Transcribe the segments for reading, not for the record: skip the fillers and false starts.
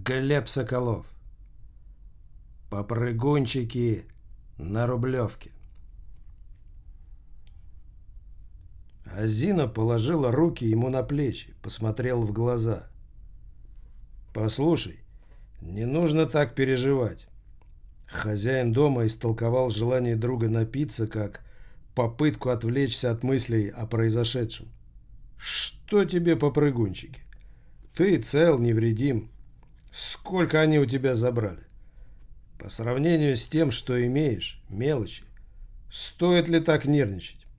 Глеб Соколов. Попрыгунчики на Рублевке. Азина положила руки ему на плечи, посмотрела в глаза. «Послушай, не нужно так переживать». Хозяин дома истолковал желание друга напиться как попытку отвлечься от мыслей о произошедшем. «Что тебе попрыгунчики? Ты цел, невредим. Сколько они у тебя забрали? По сравнению с тем, что имеешь, мелочи. Стоит ли так нервничать?»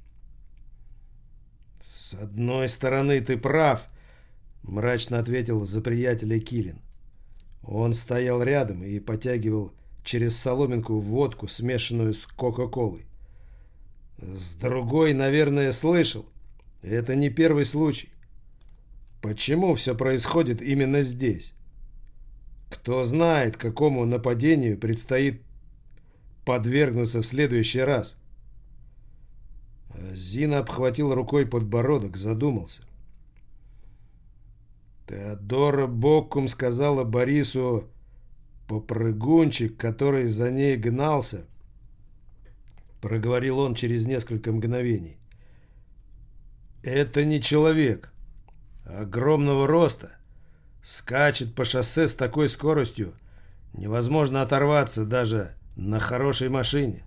«С одной стороны, ты прав», — мрачно ответил за приятеля Килин. Он стоял рядом и потягивал через соломинку водку, смешанную с кока-колой. «С другой, наверное, слышал. Это не первый случай. Почему все происходит именно здесь? Кто знает, какому нападению предстоит подвергнуться в следующий раз?» Зина обхватил рукой подбородок, задумался. Теодора Боккум сказала Борису: «Попрыгунчик, который за ней гнался», — проговорил он через несколько мгновений. «Это не человек. Огромного роста. Скачет по шоссе с такой скоростью. Невозможно оторваться даже на хорошей машине».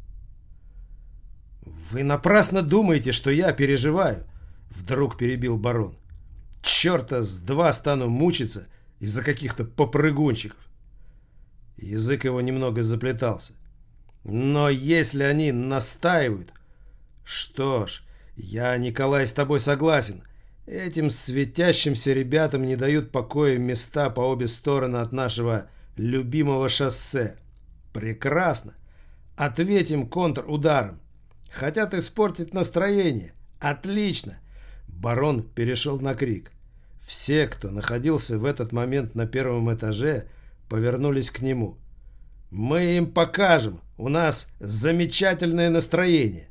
«Вы напрасно думаете, что я переживаю», — вдруг перебил барон. «Черта с два стану мучиться из-за каких-то попрыгунчиков». Язык его немного заплетался. «Но если они настаивают...» «Что ж, я, Николай, с тобой согласен. Этим светящимся ребятам не дают покоя места по обе стороны от нашего любимого шоссе. Прекрасно. Ответим контрударом. Хотят испортить настроение. Отлично!» Барон перешел на крик. Все, кто находился в этот момент на первом этаже, повернулись к нему. «Мы им покажем! У нас замечательное настроение!»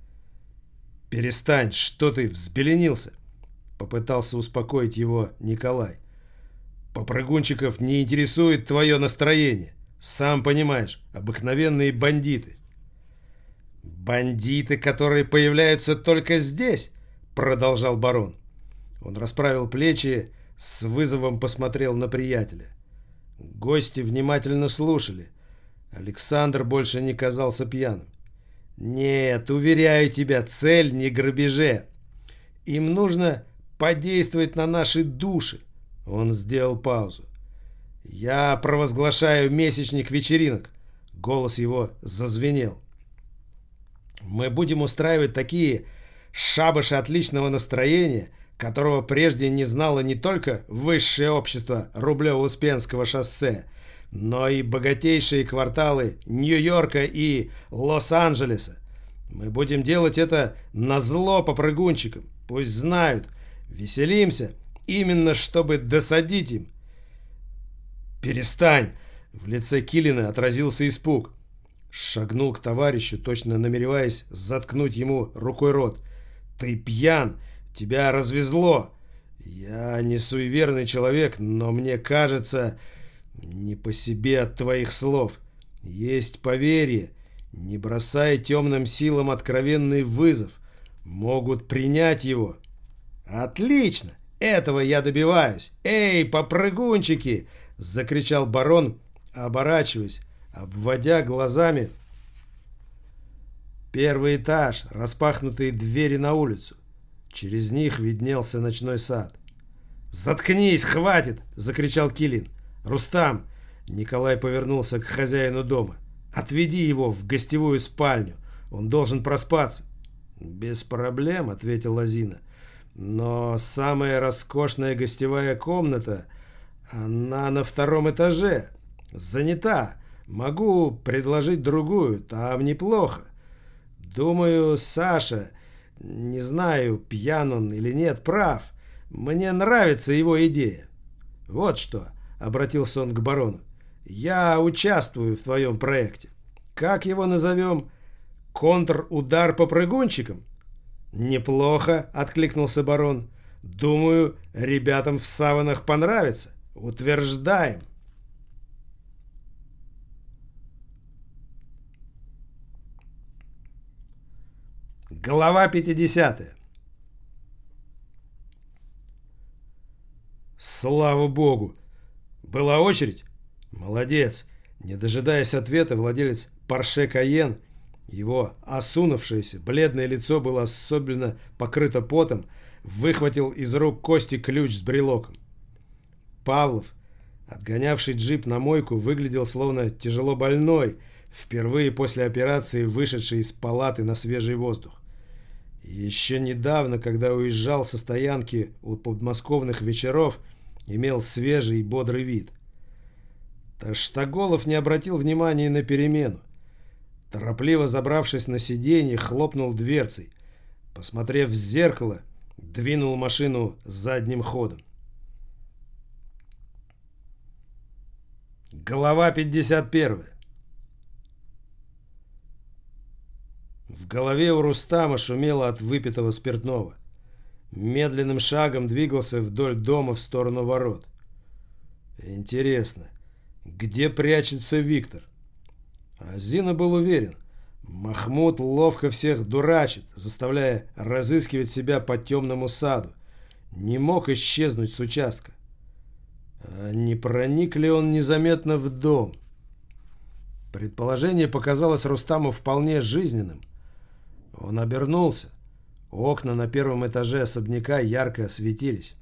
«Перестань, что ты взбеленился!» Попытался успокоить его Николай. «Попрыгунчиков не интересует твое настроение. Сам понимаешь, обыкновенные бандиты». «Бандиты, которые появляются только здесь?» Продолжал барон. Он расправил плечи, с вызовом посмотрел на приятеля. Гости внимательно слушали. Александр больше не казался пьяным. «Нет, уверяю тебя, цель не грабеже. Им нужно подействовать на наши души». Он сделал паузу. «Я провозглашаю месячник вечеринок». Голос его зазвенел. «Мы будем устраивать такие шабаши отличного настроения, которого прежде не знало не только высшее общество Рублево-Успенского шоссе, но и богатейшие кварталы Нью-Йорка и Лос-Анджелеса. Мы будем делать это назло попрыгунчикам. Пусть знают. Веселимся, именно чтобы досадить им». «Перестань!» В лице Килина отразился испуг. Шагнул к товарищу, точно намереваясь заткнуть ему рукой рот. «Ты пьян! Тебя развезло! Я не суеверный человек, но мне кажется, не по себе от твоих слов. Есть поверье. Не бросай темным силам откровенный вызов. Могут принять его». «Отлично! Этого я добиваюсь! Эй, попрыгунчики!» — закричал барон, оборачиваясь, обводя глазами первый этаж, распахнутые двери на улицу. Через них виднелся ночной сад. «Заткнись, хватит!» — закричал Килин. «Рустам!» — Николай повернулся к хозяину дома. «Отведи его в гостевую спальню. Он должен проспаться». «Без проблем», — ответил Азина. «Но самая роскошная гостевая комната, она на втором этаже. Занята. Могу предложить другую, там неплохо. Думаю, Саша, не знаю, пьян он или нет, прав. Мне нравится его идея. Вот что», — обратился он к барону. «Я участвую в твоем проекте. Как его назовем? Контрудар по прыгунчикам?» «Неплохо», — откликнулся барон. «Думаю, ребятам в саванах понравится. Утверждаем». Глава 50. Слава богу! Была очередь? Молодец! Не дожидаясь ответа, владелец Порше Кайен, его осунувшееся, бледное лицо было особенно покрыто потом, выхватил из рук Кости ключ с брелоком. Павлов, отгонявший джип на мойку, выглядел словно тяжело больной, впервые после операции вышедший из палаты на свежий воздух. Еще недавно, когда уезжал со стоянки у подмосковных вечеров, имел свежий и бодрый вид. Таштаголов не обратил внимания на перемену. Торопливо забравшись на сиденье, хлопнул дверцей. Посмотрев в зеркало, двинул машину задним ходом. Глава 51. В голове у Рустама шумело от выпитого спиртного. Медленным шагом двигался вдоль дома в сторону ворот. Интересно, где прячется Виктор? Азина был уверен, Махмуд ловко всех дурачит, заставляя разыскивать себя по темному саду. Не мог исчезнуть с участка. А не проник ли он незаметно в дом? Предположение показалось Рустаму вполне жизненным. Он обернулся. Окна на первом этаже особняка ярко светились.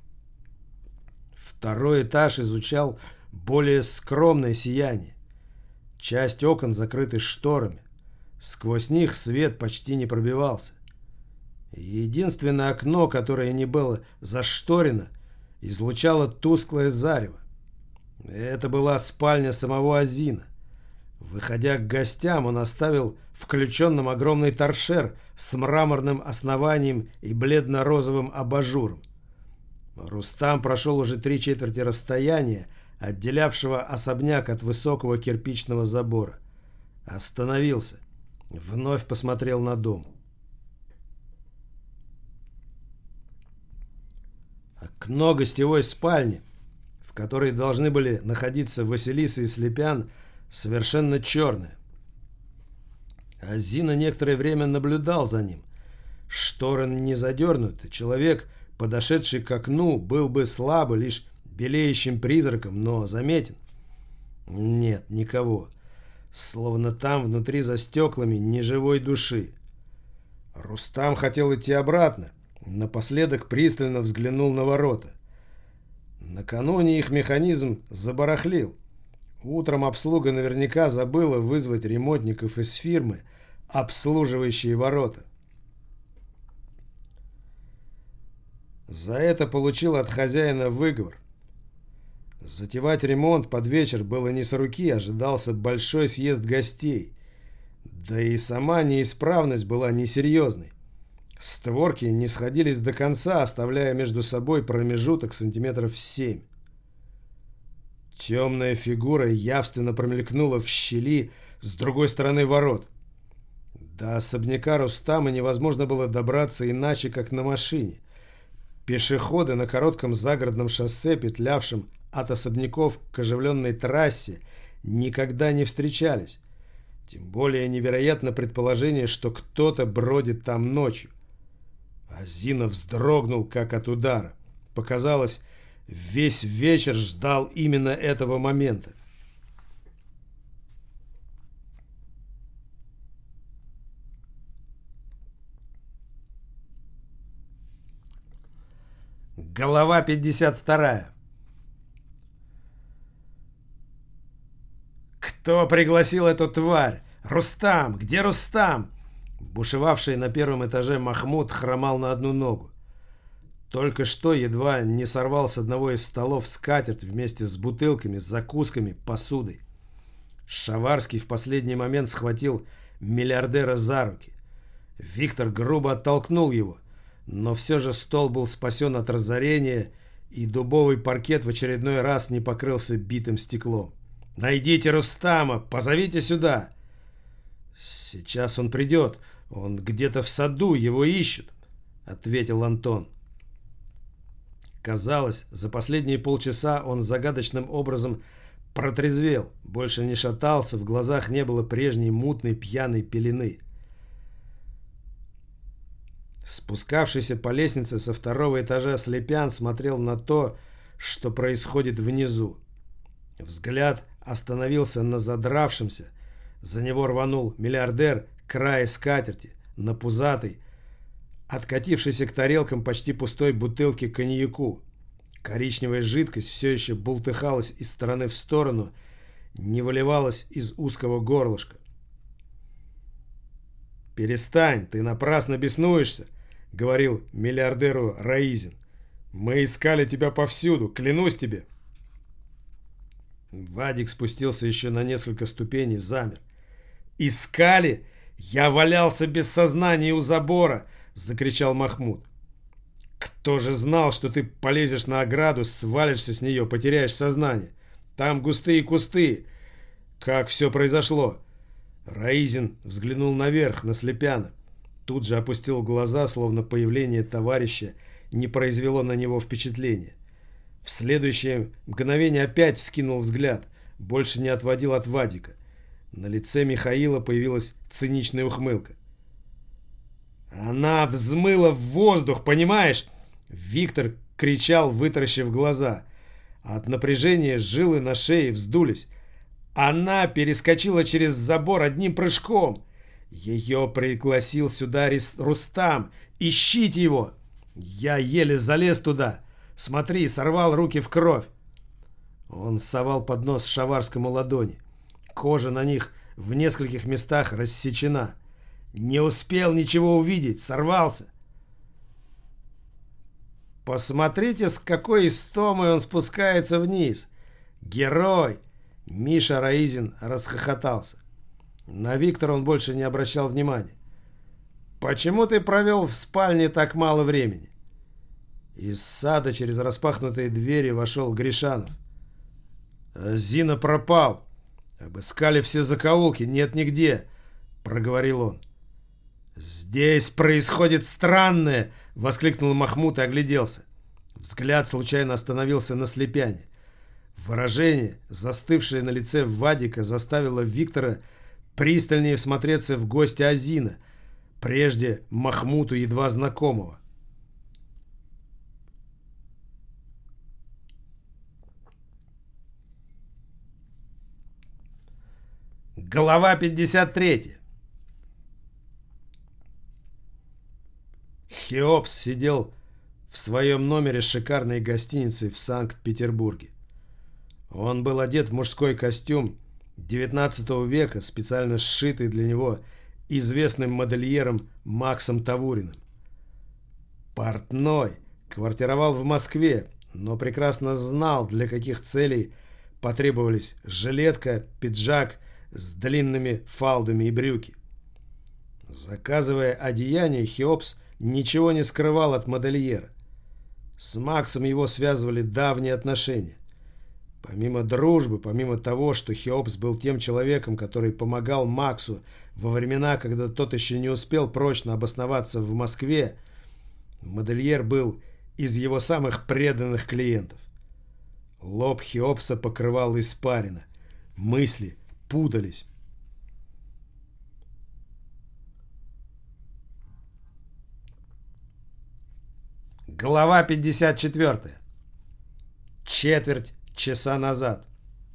Второй этаж изучал более скромное сияние. Часть окон закрыты шторами. Сквозь них свет почти не пробивался. Единственное окно, которое не было зашторено, излучало тусклое зарево. Это была спальня самого Азина. Выходя к гостям, он оставил включенным огромный торшер с мраморным основанием и бледно-розовым абажуром. Рустам прошел уже 3/4 расстояния, отделявшего особняк от высокого кирпичного забора. Остановился. Вновь посмотрел на дом. Окно гостевой спальни, в которой должны были находиться Василиса и Слепян, совершенно черное. Азина некоторое время наблюдал за ним. Шторы не задернуты. Человек, подошедший к окну, был бы слабо, лишь белеющим призраком, но заметен. Нет, никого. Словно там, внутри за стеклами, ни живой души. Рустам хотел идти обратно. Напоследок пристально взглянул на ворота. Накануне их механизм забарахлил. Утром обслуга наверняка забыла вызвать ремонтников из фирмы, обслуживающей ворота. За это получил от хозяина выговор. Затевать ремонт под вечер было не с руки, ожидался большой съезд гостей. Да и сама неисправность была несерьезной. Створки не сходились до конца, оставляя между собой промежуток сантиметров 7. Темная фигура явственно промелькнула в щели с другой стороны ворот. До особняка Рустама невозможно было добраться иначе, как на машине. Пешеходы на коротком загородном шоссе, петлявшем от особняков к оживленной трассе, никогда не встречались. Тем более невероятно предположение, что кто-то бродит там ночью. Азина вздрогнул, как от удара. Показалось, весь вечер ждал именно этого момента. Глава 52. «Кто пригласил эту тварь? Рустам! Где Рустам?» Бушевавший на первом этаже Махмуд хромал на одну ногу. Только что едва не сорвал с одного из столов скатерть вместе с бутылками, закусками, посудой. Шаварский в последний момент схватил миллиардера за руки. Виктор грубо оттолкнул его, но все же стол был спасен от разорения, и дубовый паркет в очередной раз не покрылся битым стеклом. «Найдите Рустама! Позовите сюда!» «Сейчас он придет. Он где-то в саду, его ищут», — ответил Антон. Казалось, за последние полчаса он загадочным образом протрезвел, больше не шатался, в глазах не было прежней мутной пьяной пелены. Спускавшийся по лестнице со второго этажа Слепян смотрел на то, что происходит внизу. Взгляд остановился на задравшемся. За него рванул миллиардер край скатерти, на пузатой, откатившейся к тарелкам почти пустой бутылки коньяку. Коричневая жидкость все еще бултыхалась из стороны в сторону, не выливалась из узкого горлышка. «Перестань, ты напрасно беснуешься», — говорил миллиардеру Раизин. «Мы искали тебя повсюду, клянусь тебе». Вадик спустился еще на несколько ступеней, замер. «Искали? Я валялся без сознания у забора!» — закричал Махмуд. «Кто же знал, что ты полезешь на ограду, свалишься с нее, потеряешь сознание? Там густые кусты. Как все произошло?» Раизин взглянул наверх, на Слепяна. Тут же опустил глаза, словно появление товарища не произвело на него впечатления. В следующее мгновение опять вскинул взгляд, больше не отводил от Вадика. На лице Михаила появилась циничная ухмылка. «Она взмыла в воздух, понимаешь?» Виктор кричал, вытаращив глаза. От напряжения жилы на шее вздулись. «Она перескочила через забор одним прыжком. Ее пригласил сюда Рустам. Ищите его! Я еле залез туда. Смотри, сорвал руки в кровь». Он совал под нос Шаварскому ладони. Кожа на них в нескольких местах рассечена. Не успел ничего увидеть, сорвался. Посмотрите, с какой истомой он спускается вниз. Герой! Миша Раизин расхохотался. На Виктора он больше не обращал внимания. «Почему ты провел в спальне так мало времени?» Из сада через распахнутые двери вошел Гришанов. «Зина пропал. Обыскали все закоулки, нет нигде», — проговорил он. «Здесь происходит странное!» — воскликнул Махмуд и огляделся. Взгляд случайно остановился на Слепяне. Выражение, застывшее на лице Вадика, заставило Виктора пристальнее всмотреться в гостя Азина, прежде Махмуду едва знакомого. Глава 53. Хеопс сидел в своем номере шикарной гостиницы в Санкт-Петербурге. Он был одет в мужской костюм XIX века, специально сшитый для него известным модельером Максом Тавуриным. Портной квартировал в Москве, но прекрасно знал, для каких целей потребовались жилетка, пиджак с длинными фалдами и брюки. Заказывая одеяние, Хеопс ничего не скрывал от модельера. С Максом его связывали давние отношения. Помимо дружбы, помимо того, что Хеопс был тем человеком, который помогал Максу во времена, когда тот еще не успел прочно обосноваться в Москве, модельер был из его самых преданных клиентов. Лоб Хеопса покрывал испарина. Мысли путались. Глава 54. Четверть часа назад.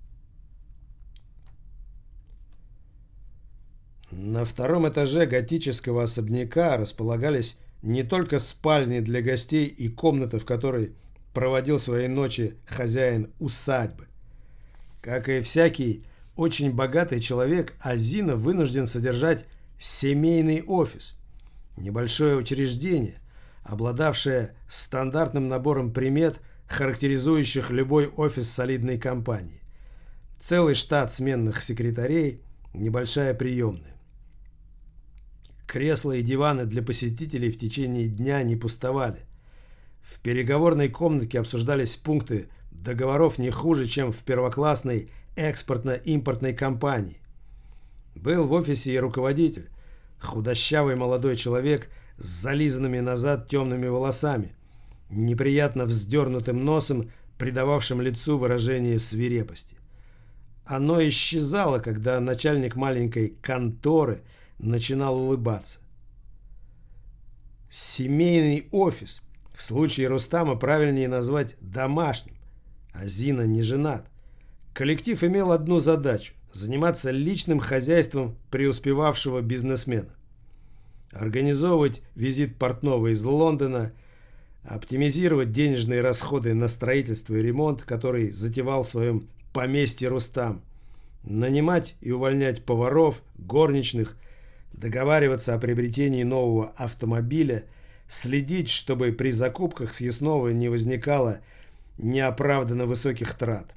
На втором этаже готического особняка располагались не только спальни для гостей и комната, в которой проводил свои ночи хозяин усадьбы. Как и всякий очень богатый человек, Азина вынужден содержать семейный офис, небольшое учреждение, обладавшее стандартным набором примет, характеризующих любой офис солидной компании. Целый штат сменных секретарей, небольшая приемная. Кресла и диваны для посетителей в течение дня не пустовали. В переговорной комнате обсуждались пункты договоров не хуже, чем в первоклассной экспортно-импортной компании. Был в офисе и руководитель, худощавый молодой человек с зализанными назад темными волосами, неприятно вздернутым носом, придававшим лицу выражение свирепости. Оно исчезало, когда начальник маленькой конторы начинал улыбаться. семейный офис. В случае Рустама правильнее назвать домашним. Азина не женат. Коллектив имел одну задачу – заниматься личным хозяйством преуспевавшего бизнесмена. Организовывать визит портного из Лондона, оптимизировать денежные расходы на строительство и ремонт, который затевал в своем поместье Рустам, нанимать и увольнять поваров, горничных, договариваться о приобретении нового автомобиля, следить, чтобы при закупках съестного не возникало неоправданно высоких трат.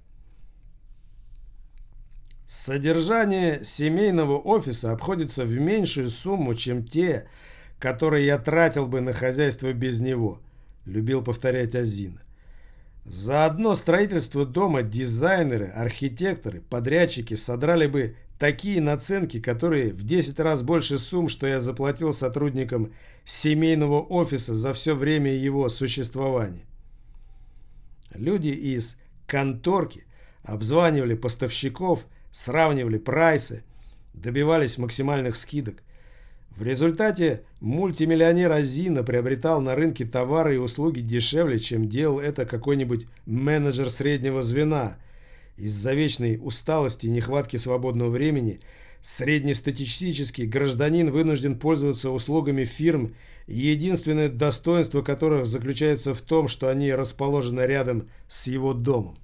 Содержание семейного офиса обходится в меньшую сумму, чем те, которые я тратил бы на хозяйство без него, любил повторять Азина. За одно строительство дома дизайнеры, архитекторы, подрядчики содрали бы такие наценки, которые в 10 раз больше сумм, что я заплатил сотрудникам семейного офиса за все время его существования. Люди из конторки обзванивали поставщиков, сравнивали прайсы, добивались максимальных скидок. В результате мультимиллионер Азина приобретал на рынке товары и услуги дешевле, чем делал это какой-нибудь менеджер среднего звена. Из-за вечной усталости и нехватки свободного времени среднестатистический гражданин вынужден пользоваться услугами фирм, единственное достоинство которых заключается в том, что они расположены рядом с его домом.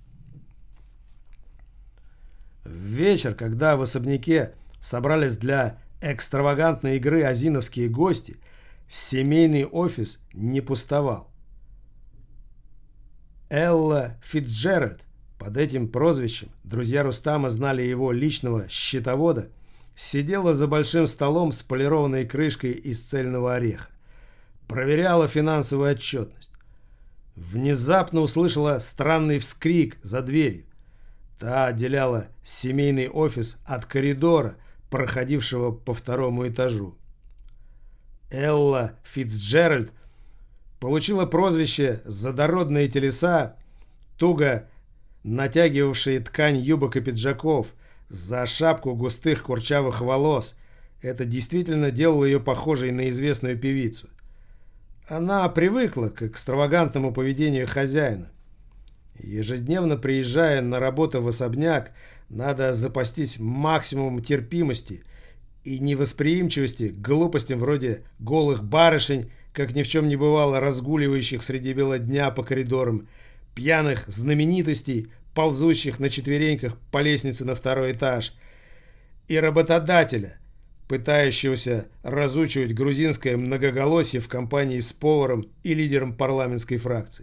В вечер, когда в особняке собрались для экстравагантной игры азиновские гости, семейный офис не пустовал. Элла Фицджеральд, под этим прозвищем друзья Рустама знали его личного счетовода, сидела за большим столом с полированной крышкой из цельного ореха. Проверяла финансовую отчетность. Внезапно услышала странный вскрик за дверью. Та отделяла семейный офис от коридора, проходившего по второму этажу. Элла Фицджеральд получила прозвище за дородные телеса, туго натягивавшие ткань юбок и пиджаков, за шапку густых курчавых волос. Это действительно делало ее похожей на известную певицу. Она привыкла к экстравагантному поведению хозяина. Ежедневно приезжая на работу в особняк, надо запастись максимумом терпимости и невосприимчивости к глупостям вроде голых барышень, как ни в чем не бывало, разгуливающих среди бела дня по коридорам, пьяных знаменитостей, ползущих на четвереньках по лестнице на второй этаж, и работодателя, пытающегося разучивать грузинское многоголосие в компании с поваром и лидером парламентской фракции.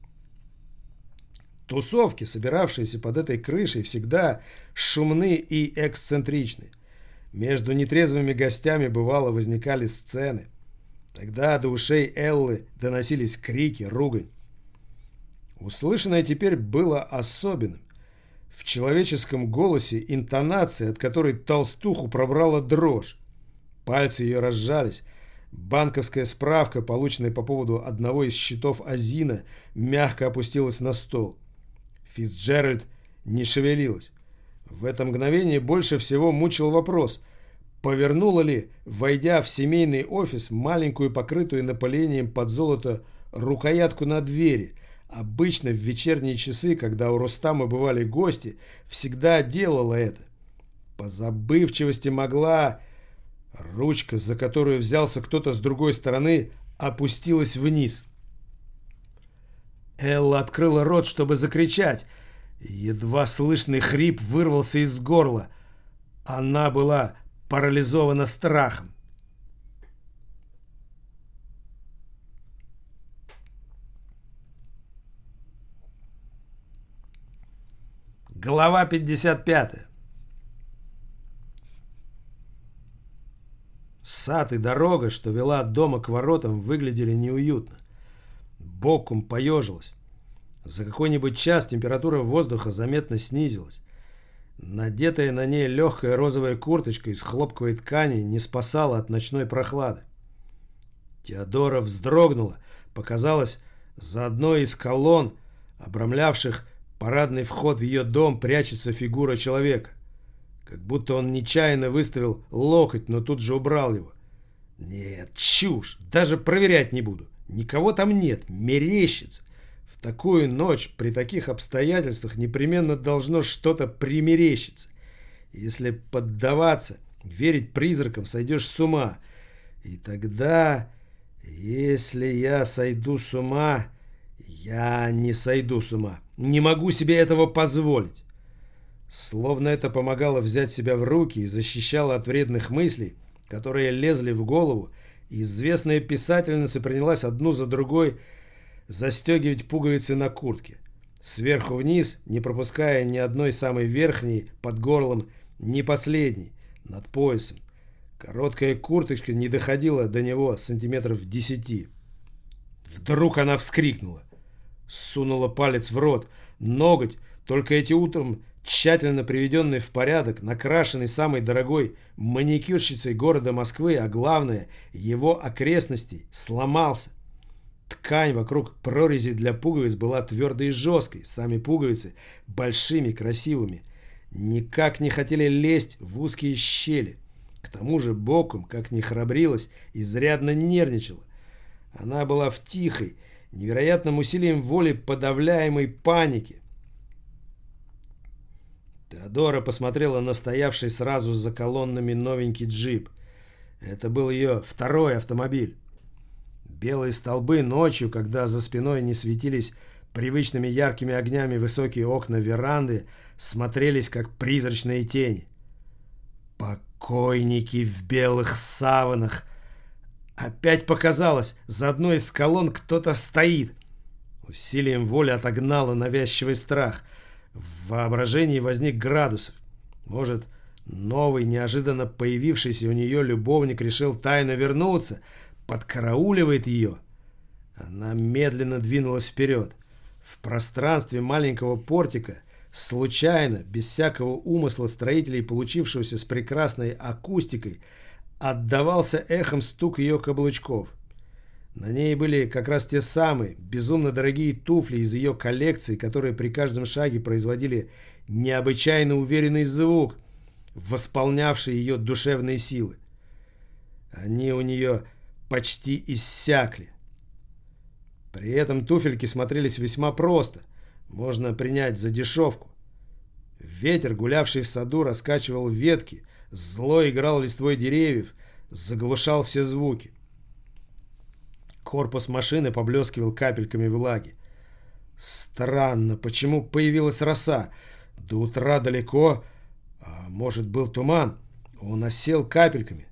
Тусовки, собиравшиеся под этой крышей, всегда шумны и эксцентричны. Между нетрезвыми гостями бывало возникали сцены. Тогда до ушей Эллы доносились крики, ругань. Услышанное теперь было особенным. В человеческом голосе интонация, от которой толстуху пробрала дрожь. Пальцы ее разжались. Банковская справка, полученная по поводу одного из счетов Азина, мягко опустилась на стол. Фицджеральд не шевелилась. В это мгновение больше всего мучил вопрос, повернула ли, войдя в семейный офис, маленькую покрытую напылением под золото рукоятку на двери. Обычно в вечерние часы, когда у Рустама бывали гости, всегда делала это. По забывчивости могла... Ручка, за которую взялся кто-то с другой стороны, опустилась вниз. Элла открыла рот, чтобы закричать. Едва слышный хрип вырвался из горла. Она была парализована страхом. Глава 55. Сад и дорога, что вела от дома к воротам, выглядели неуютно. Бокум поежилась. За какой-нибудь час температура воздуха заметно снизилась. Надетая на ней легкая розовая курточка из хлопковой ткани не спасала от ночной прохлады. Теодора вздрогнула. Показалось, за одной из колонн, обрамлявших парадный вход в ее дом, прячется фигура человека. Как будто он нечаянно выставил локоть, но тут же убрал его. Нет, чушь, даже проверять не буду. Никого там нет, мерещится. В такую ночь, при таких обстоятельствах непременно должно что-то примерещиться. Если поддаваться, верить призракам, сойдешь с ума. И тогда, если я сойду с ума, я не сойду с ума. Не могу себе этого позволить. Словно это помогало взять себя в руки и защищало от вредных мыслей, которые лезли в голову, известная писательница принялась одну за другой застегивать пуговицы на куртке. Сверху вниз, не пропуская ни одной самой верхней под горлом, ни последней, над поясом. Короткая курточка не доходила до него сантиметров 10. Вдруг она вскрикнула. Сунула палец в рот. Ноготь, только этим утром тщательно приведенный в порядок, накрашенный самой дорогой маникюрщицей города Москвы, а главное, его окрестностей, сломался. Ткань вокруг прорези для пуговиц была твердой и жесткой, сами пуговицы большими, красивыми. Никак не хотели лезть в узкие щели. К тому же боком, как ни храбрилась, изрядно нервничала. Она была в тихой, невероятным усилием воли подавляемой панике. Теодора посмотрела на стоявший сразу за колоннами новенький джип. Это был ее второй автомобиль. Белые столбы ночью, когда за спиной не светились привычными яркими огнями высокие окна веранды, смотрелись как призрачные тени. Покойники в белых саванах. Опять показалось, за одной из колонн кто-то стоит. Усилием воли отогнала навязчивый страх. В воображении возник Градусов. Может, новый, неожиданно появившийся у нее любовник решил тайно вернуться, подкарауливает ее. Она медленно двинулась вперед. В пространстве маленького портика, случайно, без всякого умысла строителей, получившегося с прекрасной акустикой, отдавался эхом стук ее каблучков. На ней были как раз те самые безумно дорогие туфли из ее коллекции, которые при каждом шаге производили необычайно уверенный звук, восполнявший ее душевные силы. Они у нее почти иссякли. При этом туфельки смотрелись весьма просто, можно принять за дешевку. Ветер, гулявший в саду, раскачивал ветки, зло играл листвой деревьев, заглушал все звуки. Корпус машины поблескивал капельками влаги. Странно, почему появилась роса? До утра далеко, а может, был туман. Он осел капельками.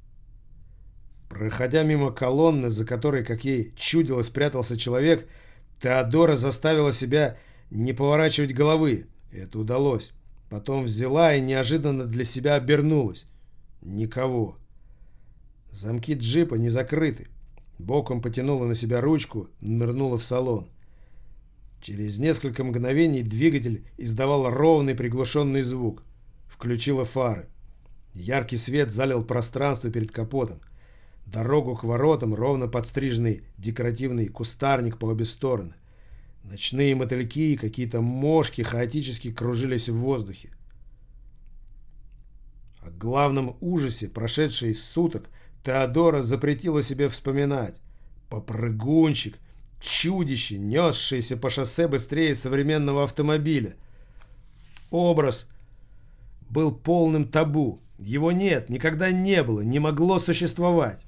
Проходя мимо колонны, за которой, как ей чудилось, прятался человек, Теодора заставила себя не поворачивать головы. Это удалось. Потом взяла и неожиданно для себя обернулась. Никого. Замки джипа не закрыты. Боком потянула на себя ручку, нырнула в салон. Через несколько мгновений двигатель издавал ровный приглушенный звук. Включила фары. Яркий свет залил пространство перед капотом. Дорогу к воротам, ровно подстриженный декоративный кустарник по обе стороны. Ночные мотыльки и какие-то мошки хаотически кружились в воздухе. О главном ужасе прошедшей суток Теодора запретила себе вспоминать. Попрыгунчик, чудище, несшееся по шоссе быстрее современного автомобиля. Образ был полным табу. Его нет, никогда не было, не могло существовать.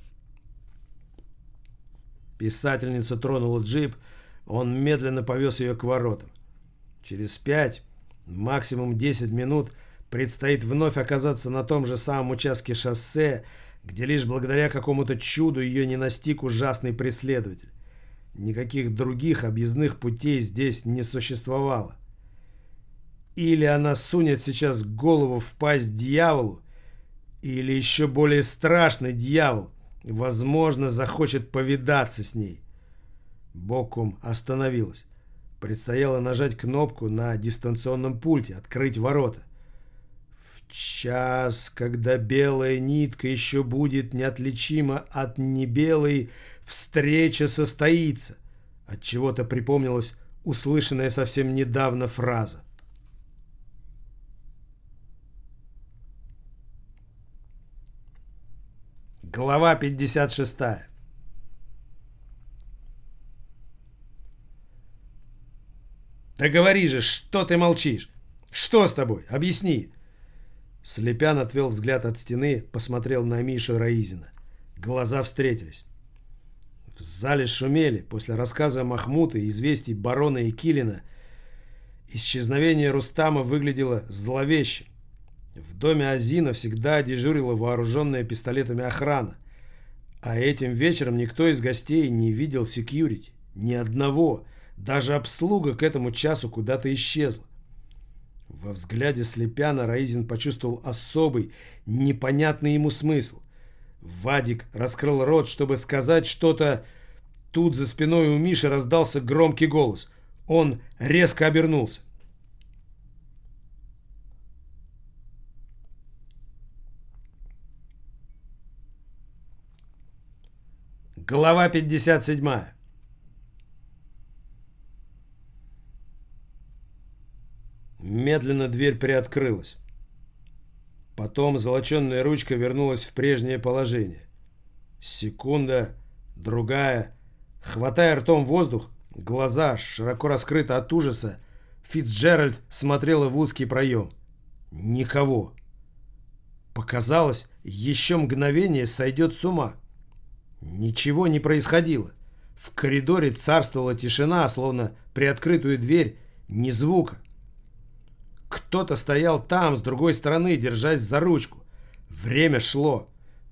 Писательница тронула джип, он медленно повез ее к воротам. Через 5, максимум 10 минут предстоит вновь оказаться на том же самом участке шоссе, где лишь благодаря какому-то чуду ее не настиг ужасный преследователь. Никаких других объездных путей здесь не существовало. Или она сунет сейчас голову в пасть дьяволу, или еще более страшный дьявол, возможно, захочет повидаться с ней. Бокум остановилась. Предстояло нажать кнопку на дистанционном пульте, открыть ворота. В час, когда белая нитка еще будет неотличима от небелой, встреча состоится. Отчего-то припомнилась услышанная совсем недавно фраза. Глава 56. Да говори же, что ты молчишь? Что с тобой? Объясни. Слепян отвел взгляд от стены, посмотрел на Мишу Раизина. Глаза встретились. В зале шумели. После рассказа Махмута и известий барона и Килина исчезновение Рустама выглядело зловещим. В доме Азина всегда дежурила вооруженная пистолетами охрана. А этим вечером никто из гостей не видел секьюрити. Ни одного. Даже обслуга к этому часу куда-то исчезла. Во взгляде Слепяна Раизин почувствовал особый, непонятный ему смысл. Вадик раскрыл рот, чтобы сказать что-то. Тут за спиной у Миши раздался громкий голос. Он резко обернулся. Глава 57. Медленно дверь приоткрылась. Потом золоченая ручка вернулась в прежнее положение. Секунда, другая. Хватая ртом воздух, глаза широко раскрыты от ужаса, Фицджеральд смотрела в узкий проем. Никого. Показалось, еще мгновение сойдет с ума. Ничего не происходило. В коридоре царствовала тишина, словно приоткрытую дверь, ни звука. Кто-то стоял там, с другой стороны, держась за ручку. Время шло.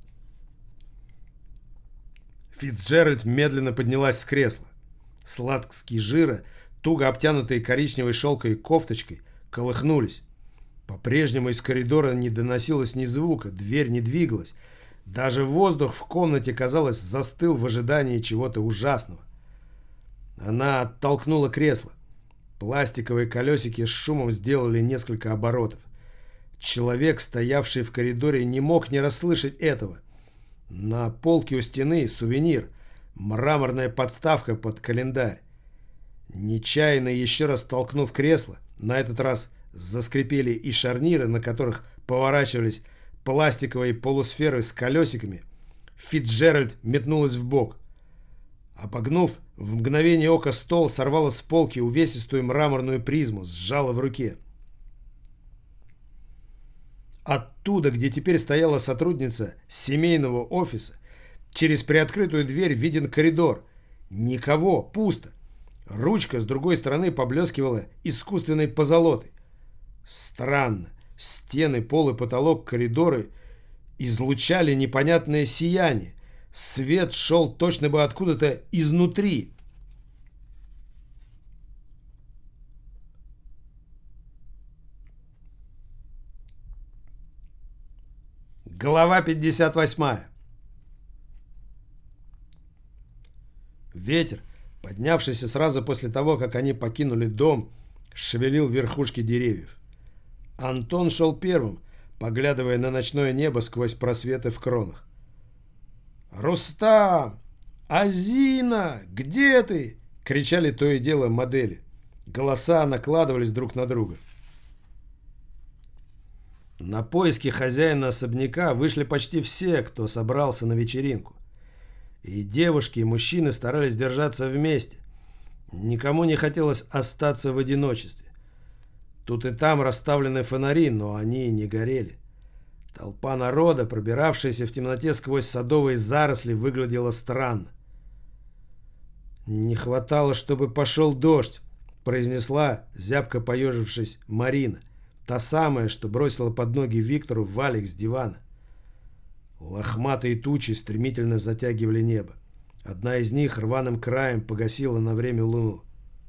Фицджеральд медленно поднялась с кресла. Складки жира, туго обтянутые коричневой шелковой кофточкой, колыхнулись. По-прежнему из коридора не доносилось ни звука, дверь не двигалась. Даже воздух в комнате, казалось, застыл в ожидании чего-то ужасного. Она оттолкнула кресло. Пластиковые колесики с шумом сделали несколько оборотов. Человек, стоявший в коридоре, не мог не расслышать этого. На полке у стены сувенир, мраморная подставка под календарь. Нечаянно еще раз толкнув кресло, на этот раз заскрипели и шарниры, на которых поворачивались пластиковые полусферы с колесиками. Фицджеральд метнулась вбок. Обогнув в мгновение ока стол, сорвала с полки увесистую мраморную призму, сжала в руке. Оттуда, где теперь стояла сотрудница семейного офиса, через приоткрытую дверь виден коридор. Никого, пусто. Ручка с другой стороны поблескивала искусственной позолотой. Странно. Стены, пол и потолок коридора излучали непонятное сияние. Свет шел точно бы откуда-то изнутри. Глава 58. Ветер, поднявшийся сразу после того, как они покинули дом, шевелил верхушки деревьев. Антон шел первым, поглядывая на ночное небо сквозь просветы в кронах. «Рустам! Азина! Где ты?» — кричали то и дело модели. Голоса накладывались друг на друга. На поиски хозяина особняка вышли почти все, кто собрался на вечеринку. И девушки, и мужчины старались держаться вместе. Никому не хотелось остаться в одиночестве. Тут и там расставлены фонари, но они не горели. Толпа народа, пробиравшаяся в темноте сквозь садовые заросли, выглядела странно. «Не хватало, чтобы пошел дождь», — произнесла, зябко поежившись, Марина. Та самая, что бросила под ноги Виктору валик с дивана. Лохматые тучи стремительно затягивали небо. Одна из них рваным краем погасила на время луну.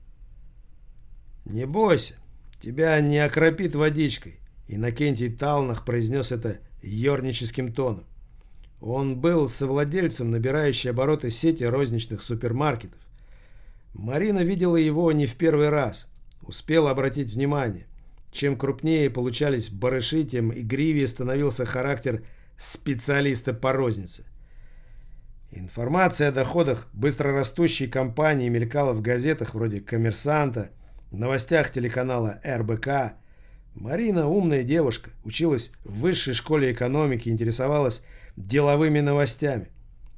«Не бойся, тебя не окропит водичкой», — Иннокентий Талнах произнес это ерническим тоном. Он был совладельцем набирающей обороты сети розничных супермаркетов. Марина видела его не в первый раз. Успела обратить внимание. Чем крупнее получались барыши, тем игривее становился характер специалиста по рознице. Информация о доходах быстрорастущей компании мелькала в газетах вроде «Коммерсанта», новостях телеканала РБК. Марина умная девушка, училась в высшей школе экономики, интересовалась деловыми новостями.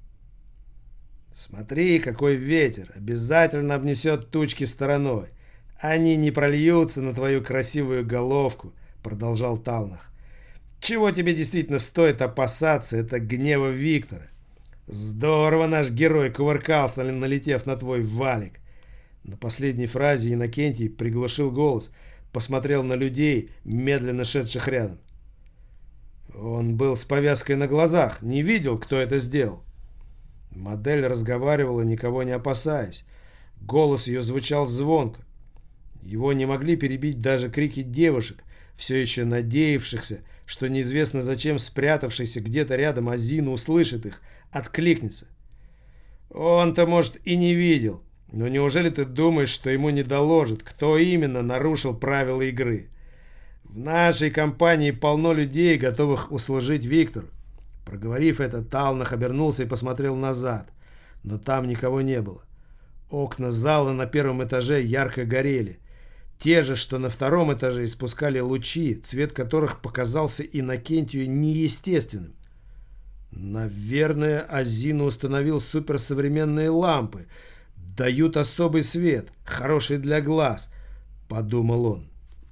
«Смотри, какой ветер! Обязательно обнесет тучки стороной. Они не прольются на твою красивую головку», — продолжал Талнах. «Чего тебе действительно стоит опасаться, это гнева Виктора. Здорово наш герой кувыркался, налетев на твой валик». На последней фразе Иннокентий приглушил голос, посмотрел на людей, медленно шедших рядом. Он был с повязкой на глазах, не видел, кто это сделал. Модель разговаривала, никого не опасаясь. Голос ее звучал звонко. Его не могли перебить даже крики девушек, все еще надеявшихся, что неизвестно зачем спрятавшийся где-то рядом Азина услышит их, откликнется. Он-то, может, и не видел, но неужели ты думаешь, что ему не доложат, кто именно нарушил правила игры? В нашей компании полно людей, готовых услужить Виктору. Проговорив это, Талнах обернулся и посмотрел назад, но там никого не было. Окна зала на первом этаже ярко горели. Те же, что на втором этаже, испускали лучи, цвет которых показался Иннокентию неестественным. Наверное, Азина установил суперсовременные лампы. Дают особый свет, хороший для глаз, подумал он.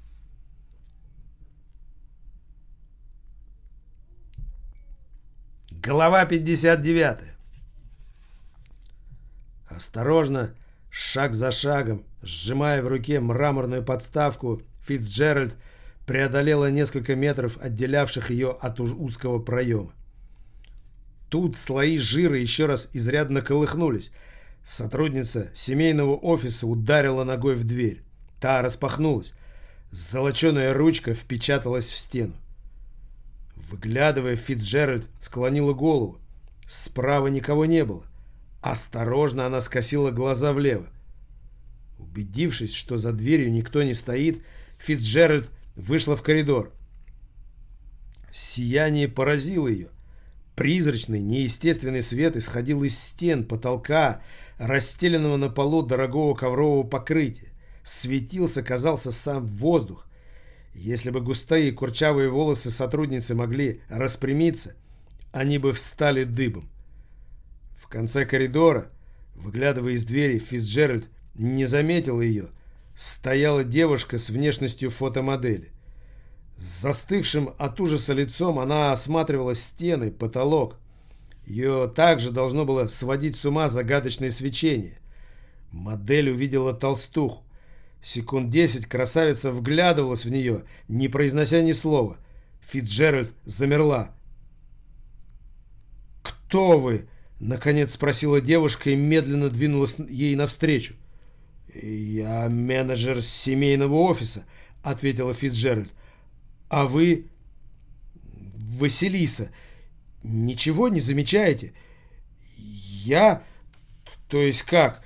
Глава 59. Осторожно, шаг за шагом, сжимая в руке мраморную подставку, Фицджеральд преодолела несколько метров, отделявших ее от узкого проема. Тут слои жира еще раз изрядно колыхнулись. Сотрудница семейного офиса ударила ногой в дверь. Та распахнулась. Золоченая ручка впечаталась в стену. Выглядывая, Фицджеральд склонила голову. Справа никого не было. Осторожно она скосила глаза влево. Убедившись, что за дверью никто не стоит, Фицджеральд вышла в коридор. Сияние поразило ее. Призрачный, неестественный свет исходил из стен, потолка, расстеленного на полу дорогого коврового покрытия. Светился, казался сам воздух. Если бы густые курчавые волосы сотрудницы могли распрямиться, они бы встали дыбом. В конце коридора, выглядывая из двери, Фицджеральд не заметил ее. Стояла девушка с внешностью фотомодели. С застывшим от ужаса лицом она осматривала стены, потолок. Ее также должно было сводить с ума загадочное свечение. Модель увидела толстуху. Секунд 10 красавица вглядывалась в нее, не произнося ни слова. Фицджеральд замерла. «Кто вы?» — наконец спросила девушка и медленно двинулась ей навстречу. «Я менеджер семейного офиса», — ответила Фицджеральд. «А вы...» «Василиса. Ничего не замечаете?» «Я... То есть как?»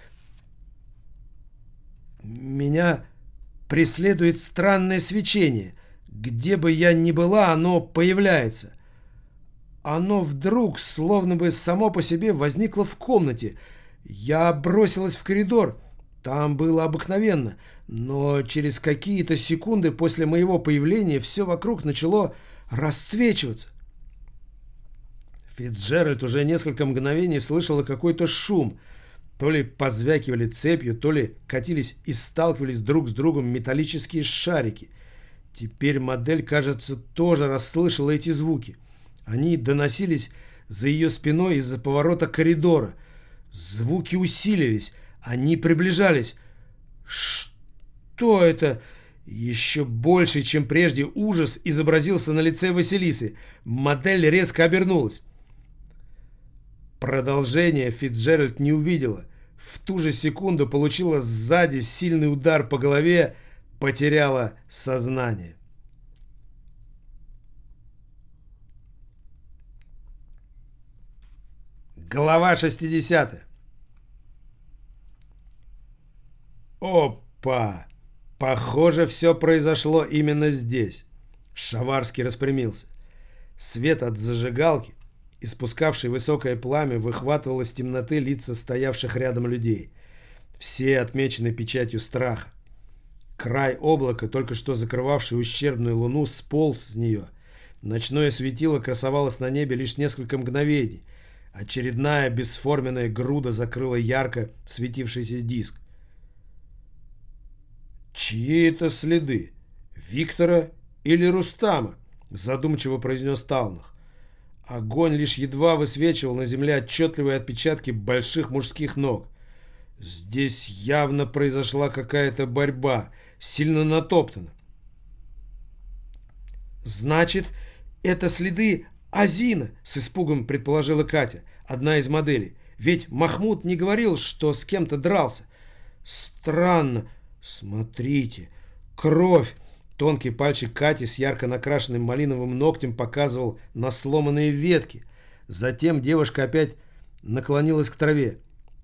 «Меня преследует странное свечение. Где бы я ни была, оно появляется. Оно вдруг, словно бы само по себе, возникло в комнате. Я бросилась в коридор. Там было обыкновенно. Но через какие-то секунды после моего появления все вокруг начало расцвечиваться». Фицджеральд уже несколько мгновений слышала какой-то шум. То ли позвякивали цепью, то ли катились и сталкивались друг с другом металлические шарики. Теперь модель, кажется, тоже расслышала эти звуки. Они доносились за ее спиной из-за поворота коридора. Звуки усилились, они приближались. Что это? Еще больше, чем прежде, ужас изобразился на лице Василисы. Модель резко обернулась. Продолжение Фицджеральд не увидела. В ту же секунду получила сзади сильный удар по голове, потеряла сознание. Глава 60. Опа! Похоже, все произошло именно здесь. Шаварский распрямился. Свет от зажигалки, испускавший высокое пламя, выхватывал из темноты лица стоявших рядом людей. Все отмечены печатью страха. Край облака, только что закрывавший ущербную луну, сполз с нее. Ночное светило красовалось на небе лишь несколько мгновений. Очередная бесформенная груда закрыла ярко светившийся диск. «Чьи это следы? Виктора или Рустама?» — задумчиво произнес Талнах. Огонь лишь едва высвечивал на земле отчетливые отпечатки больших мужских ног. Здесь явно произошла какая-то борьба, сильно натоптана. «Значит, это следы Азина», — с испугом предположила Катя, одна из моделей. «Ведь Махмуд не говорил, что с кем-то дрался». «Странно. Смотрите. Кровь». Тонкий пальчик Кати с ярко накрашенным малиновым ногтем показывал на сломанные ветки. Затем девушка опять наклонилась к траве.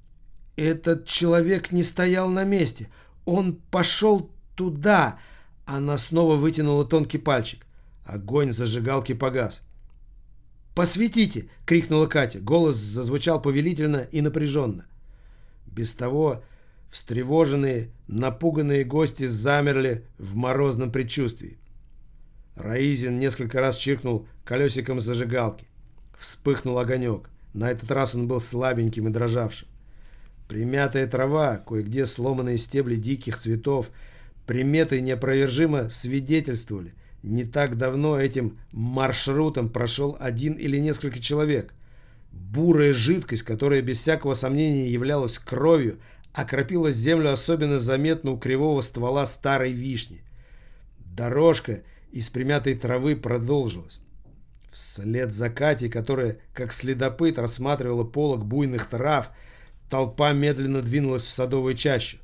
«Этот человек не стоял на месте. Он пошел туда». Она снова вытянула тонкий пальчик. Огонь зажигалки погас. «Посветите!» — крикнула Катя. Голос зазвучал повелительно и напряженно. Без того встревоженные, напуганные гости замерли в морозном предчувствии. Раизин несколько раз чиркнул колесиком зажигалки. Вспыхнул огонек. На этот раз он был слабеньким и дрожавшим. Примятая трава, кое-где сломанные стебли диких цветов, приметы неопровержимо свидетельствовали. Не так давно этим маршрутом прошел один или несколько человек. Бурая жидкость, которая без всякого сомнения являлась кровью, окропила землю особенно заметно у кривого ствола старой вишни. Дорожка из примятой травы продолжилась. Вслед за Катей, которая, как следопыт, рассматривала полог буйных трав, толпа медленно двинулась в садовую чащу.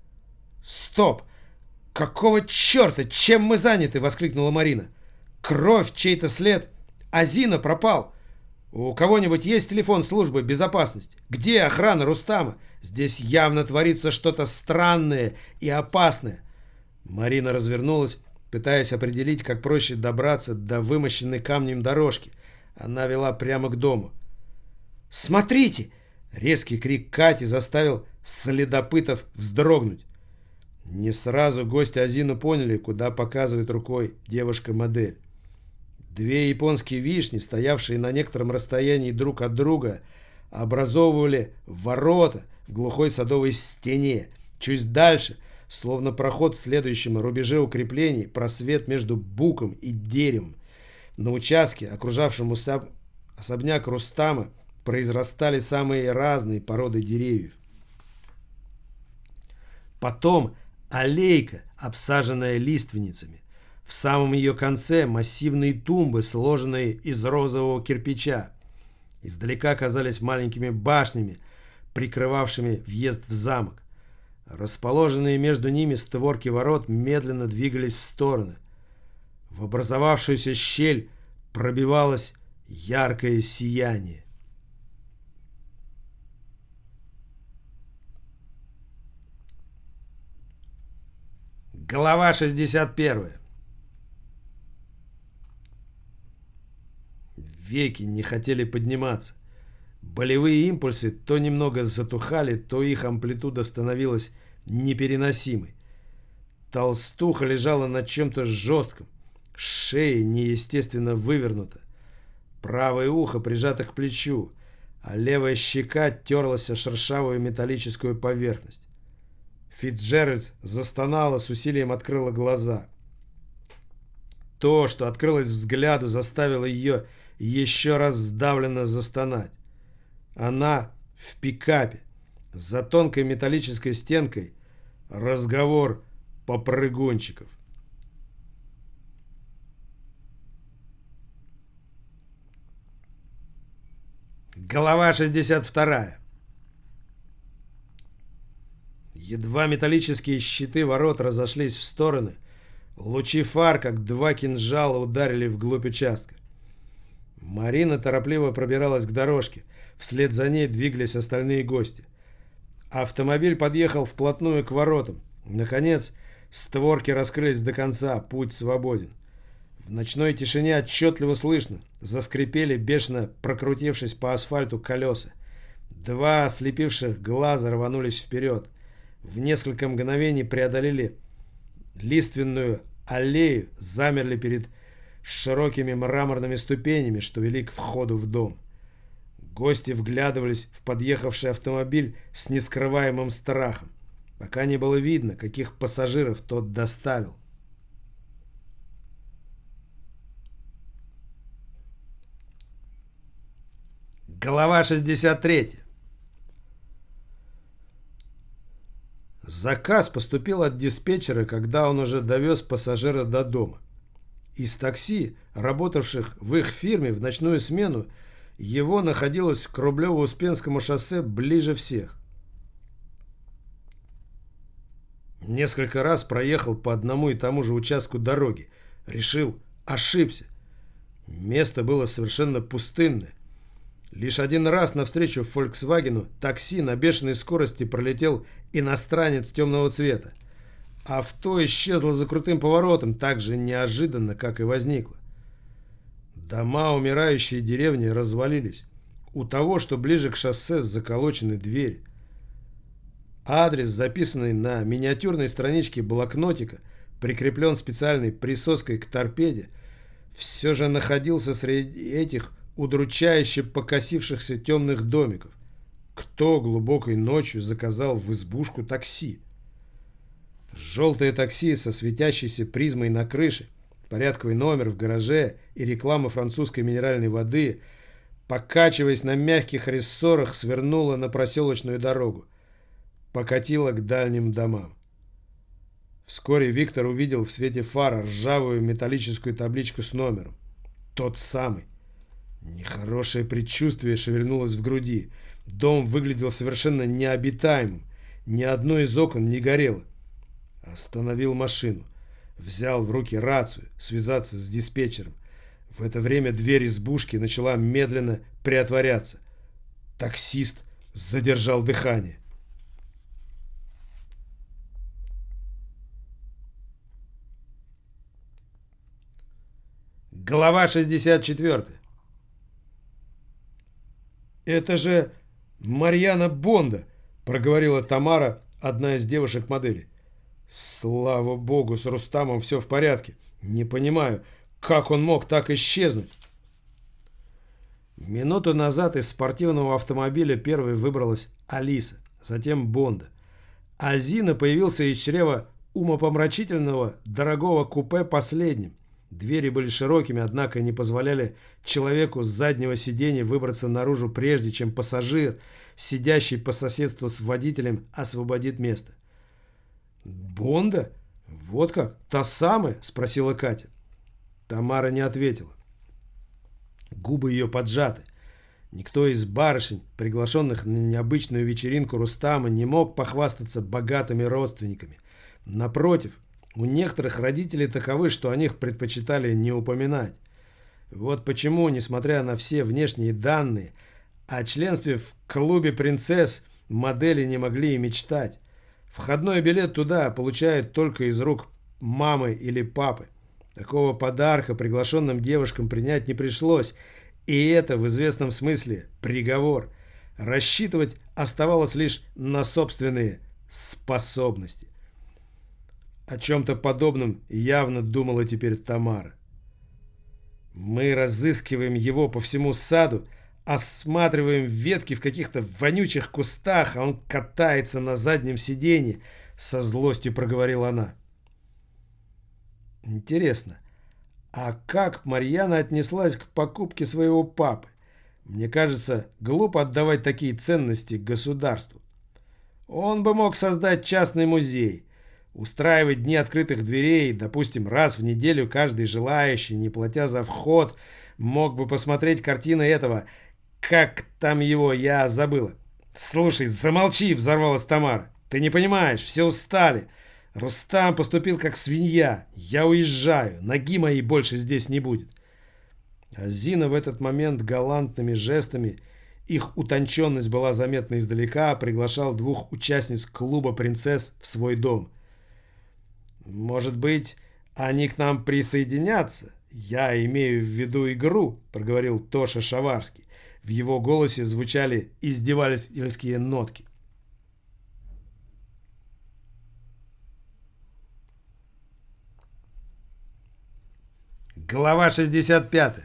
«Стоп! Какого черта? Чем мы заняты?» — воскликнула Марина. «Кровь, чей-то след. Азина пропал. У кого-нибудь есть телефон службы безопасности? Где охрана Рустама? Здесь явно творится что-то странное и опасное». Марина развернулась, пытаясь определить, как проще добраться до вымощенной камнем дорожки. Она вела прямо к дому. «Смотрите!» — резкий крик Кати заставил следопытов вздрогнуть. Не сразу гости Азину поняли, куда показывает рукой девушка-модель. Две японские вишни, стоявшие на некотором расстоянии друг от друга, образовывали ворота в глухой садовой стене. Чуть дальше, словно проход в следующем рубеже укреплений, просвет между буком и деревом. На участке, окружавшем особняк Рустама, произрастали самые разные породы деревьев. Потом аллейка, обсаженная лиственницами. В самом ее конце массивные тумбы, сложенные из розового кирпича. Издалека казались маленькими башнями, прикрывавшими въезд в замок. Расположенные между ними створки ворот медленно двигались в стороны. В образовавшуюся щель пробивалось яркое сияние. Глава 61. Веки не хотели подниматься. Болевые импульсы то немного затухали, то их амплитуда становилась непереносимой. Толстуха лежала на чем-то жестком. Шея неестественно вывернута. Правое ухо прижато к плечу, а левая щека терлась о шершавую металлическую поверхность. Фицджеральд застонала, с усилием открыла глаза. То, что открылось взгляду, заставило ее еще раз сдавленно застонать. Она в пикапе. За тонкой металлической стенкой разговор попрыгунчиков. Глава 62. Едва металлические щиты ворот разошлись в стороны, лучи фар, как два кинжала, ударили вглубь участка. Марина торопливо пробиралась к дорожке. Вслед за ней двигались остальные гости. Автомобиль подъехал вплотную к воротам. Наконец, створки раскрылись до конца, путь свободен. В ночной тишине отчетливо слышно. Заскрипели, бешено прокрутившись по асфальту, колеса. Два ослепивших глаза рванулись вперед. В несколько мгновений преодолели лиственную аллею, замерли перед с широкими мраморными ступенями, что вели к входу в дом. Гости вглядывались в подъехавший автомобиль с нескрываемым страхом, пока не было видно, каких пассажиров тот доставил. Глава 63. Заказ поступил от диспетчера, когда он уже довез пассажира до дома. Из такси, работавших в их фирме в ночную смену, его находилось к Рублево-Успенскому шоссе ближе всех. Несколько раз проехал по одному и тому же участку дороги. Решил, ошибся. Место было совершенно пустынное. Лишь один раз навстречу «Фольксвагену» такси на бешеной скорости пролетел иностранец темного цвета. Авто исчезло за крутым поворотом так же неожиданно, как и возникло. Дома умирающей деревни развалились. У того, что ближе к шоссе, заколочены двери. Адрес, записанный на миниатюрной страничке блокнотика, прикреплен специальной присоской к торпеде, все же находился среди этих удручающе покосившихся темных домиков. Кто глубокой ночью заказал в избушку такси? Желтое такси со светящейся призмой на крыше, порядковый номер в гараже и реклама французской минеральной воды, покачиваясь на мягких рессорах, свернуло на проселочную дорогу, покатило к дальним домам. Вскоре Виктор увидел в свете фара ржавую металлическую табличку с номером. Тот самый. Нехорошее предчувствие шевельнулось в груди. Дом выглядел совершенно необитаемым. Ни одно из окон не горело. Остановил машину. Взял в руки рацию, связаться с диспетчером. В это время дверь избушки начала медленно приотворяться. Таксист задержал дыхание. Глава 64. «Это же Марьяна Бонда», — проговорила Тамара, одна из девушек модели. «Слава богу, с Рустамом все в порядке. Не понимаю, как он мог так исчезнуть?» Минуту назад из спортивного автомобиля первой выбралась Алиса, затем Бонда. А Зина появился из чрева умопомрачительного дорогого купе последним. Двери были широкими, однако не позволяли человеку с заднего сиденья выбраться наружу, прежде чем пассажир, сидящий по соседству с водителем, освободит место. «Бонда? Вот как? Та самая?» – спросила Катя. Тамара не ответила. Губы ее поджаты. Никто из барышень, приглашенных на необычную вечеринку Рустама, не мог похвастаться богатыми родственниками. Напротив, у некоторых родителей таковы, что о них предпочитали не упоминать. Вот почему, несмотря на все внешние данные, о членстве в клубе принцесс модели не могли и мечтать. Входной билет туда получают только из рук мамы или папы. Такого подарка приглашенным девушкам принять не пришлось, и это в известном смысле приговор. Рассчитывать оставалось лишь на собственные способности. О чем-то подобном явно думала теперь Тамара. «Мы разыскиваем его по всему саду, осматриваем ветки в каких-то вонючих кустах, а он катается на заднем сиденье», — со злостью проговорила она. Интересно, а как Марьяна отнеслась к покупке своего папы? Мне кажется, глупо отдавать такие ценности государству. Он бы мог создать частный музей, устраивать дни открытых дверей, допустим, раз в неделю каждый желающий, не платя за вход, мог бы посмотреть картины этого, как там его, я забыла. «Слушай, замолчи!» — взорвалась Тамара. «Ты не понимаешь, все устали. Рустам поступил как свинья. Я уезжаю, ноги моей больше здесь не будет». А Зина в этот момент галантными жестами, их утонченность была заметна издалека, приглашал двух участниц клуба принцесс в свой дом. «Может быть, они к нам присоединятся? Я имею в виду игру», — проговорил Тоша Шаварский. В его голосе звучали издевательские нотки. Глава 65.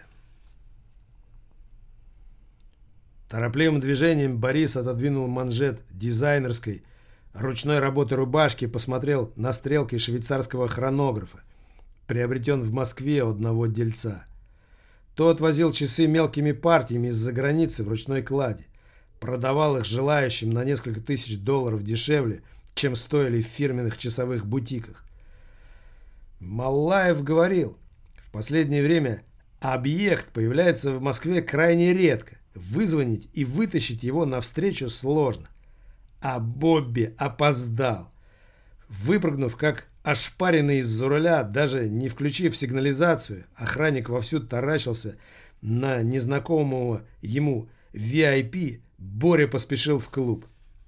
Торопливым движением Борис отодвинул манжет дизайнерской ручной работы рубашки и посмотрел на стрелки швейцарского хронографа, приобретен в Москве у одного дельца. Тот возил часы мелкими партиями из-за границы в ручной кладе, продавал их желающим на несколько тысяч долларов дешевле, чем стоили в фирменных часовых бутиках. Малаев говорил, в последнее время объект появляется в Москве крайне редко. Вызвонить и вытащить его навстречу сложно. А Бобби опоздал. Выпрыгнув как ошпаренный из-за руля, даже не включив сигнализацию, охранник вовсю таращился на незнакомого ему VIP, Боря поспешил в клуб.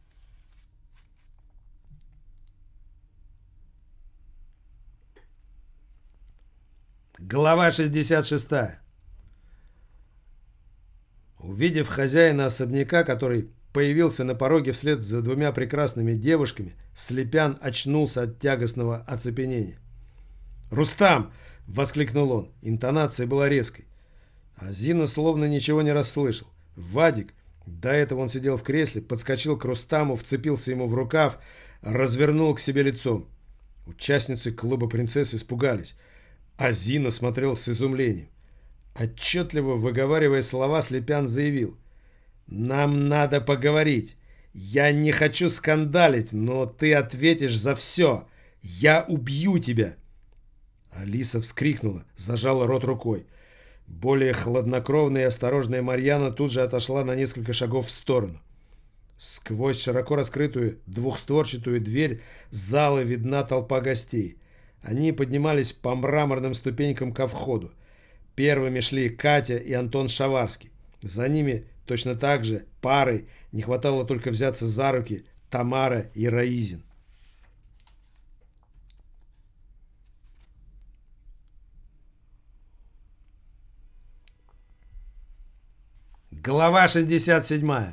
Глава 66. Увидев хозяина особняка, который появился на пороге вслед за двумя прекрасными девушками, Слепян очнулся от тягостного оцепенения. «Рустам!» — воскликнул он. Интонация была резкой. А Зина словно ничего не расслышал. Вадик, до этого он сидел в кресле, подскочил к Рустаму, вцепился ему в рукав, развернул к себе лицом. Участницы клуба принцесс испугались. А Зина смотрел с изумлением. Отчетливо выговаривая слова, Слепян заявил: «Нам надо поговорить. Я не хочу скандалить, но ты ответишь за все. Я убью тебя!» Алиса вскрикнула, зажала рот рукой. Более хладнокровная и осторожная Марьяна тут же отошла на несколько шагов в сторону. Сквозь широко раскрытую двухстворчатую дверь зала видна толпа гостей. Они поднимались по мраморным ступенькам ко входу. Первыми шли Катя и Антон Шаварский. За ними точно так же парой, не хватало только взяться за руки, Тамара и Раизин. Глава 67.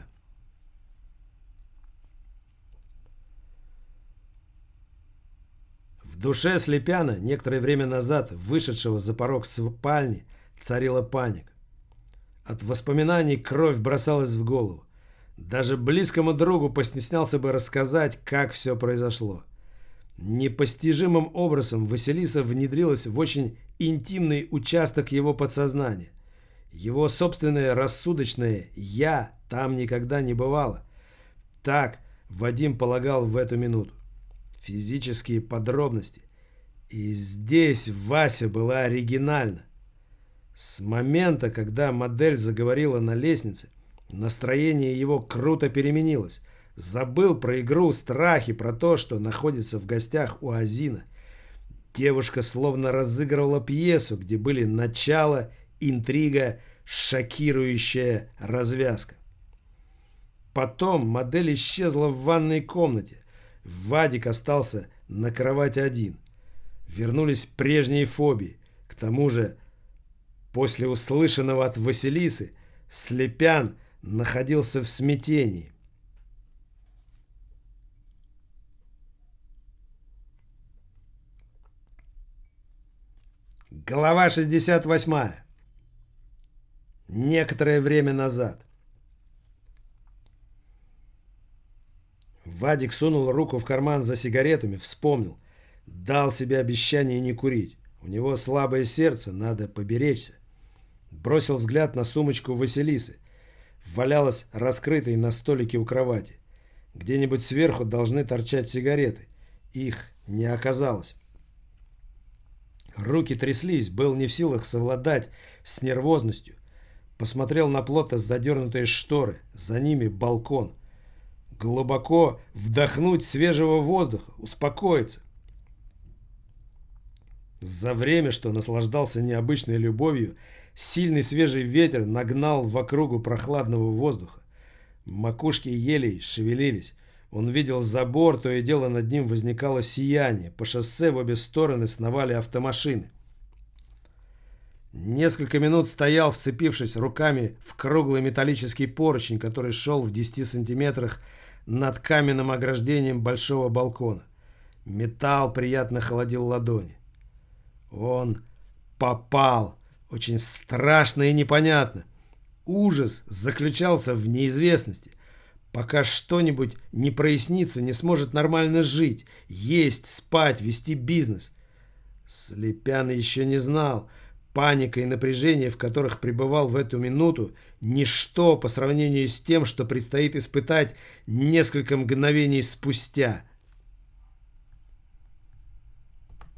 В душе Слепяна, некоторое время назад, вышедшего за порог спальни, царила паника. От воспоминаний кровь бросалась в голову. Даже близкому другу постеснялся бы рассказать, как все произошло. Непостижимым образом Василиса внедрилась в очень интимный участок его подсознания. Его собственное рассудочное «я» там никогда не бывало. Так Вадим полагал в эту минуту. Физические подробности. И здесь Вася была оригинальна. С момента, когда модель заговорила на лестнице, настроение его круто переменилось. Забыл про игру, страхи, про то, что находится в гостях у Азина. Девушка словно разыгрывала пьесу, где были начало, интрига, шокирующая развязка. Потом модель исчезла в ванной комнате. Вадик остался на кровати один. Вернулись прежние фобии. К тому же, после услышанного от Василисы, Слепян находился в смятении. Глава 68. Некоторое время назад. Вадик сунул руку в карман за сигаретами, вспомнил. Дал себе обещание не курить. У него слабое сердце, надо поберечься. Бросил взгляд на сумочку Василисы. Валялась раскрытой на столике у кровати. Где-нибудь сверху должны торчать сигареты. Их не оказалось. Руки тряслись, был не в силах совладать с нервозностью. Посмотрел на плотно задернутые шторы. За ними балкон. Глубоко вдохнуть свежего воздуха, успокоиться. За время, что наслаждался необычной любовью, сильный свежий ветер нагнал в округу прохладного воздуха. Макушки елей шевелились. Он видел забор, то и дело над ним возникало сияние. По шоссе в обе стороны сновали автомашины. Несколько минут стоял, вцепившись руками в круглый металлический поручень, который шел в 10 сантиметрах над каменным ограждением большого балкона. Металл приятно холодил ладони. Он Попал. Очень страшно и непонятно. Ужас заключался в неизвестности. Пока что-нибудь не прояснится, не сможет нормально жить, есть, спать, вести бизнес. Слепян еще не знал. Паника и напряжение, в которых пребывал в эту минуту, ничто по сравнению с тем, что предстоит испытать несколько мгновений спустя.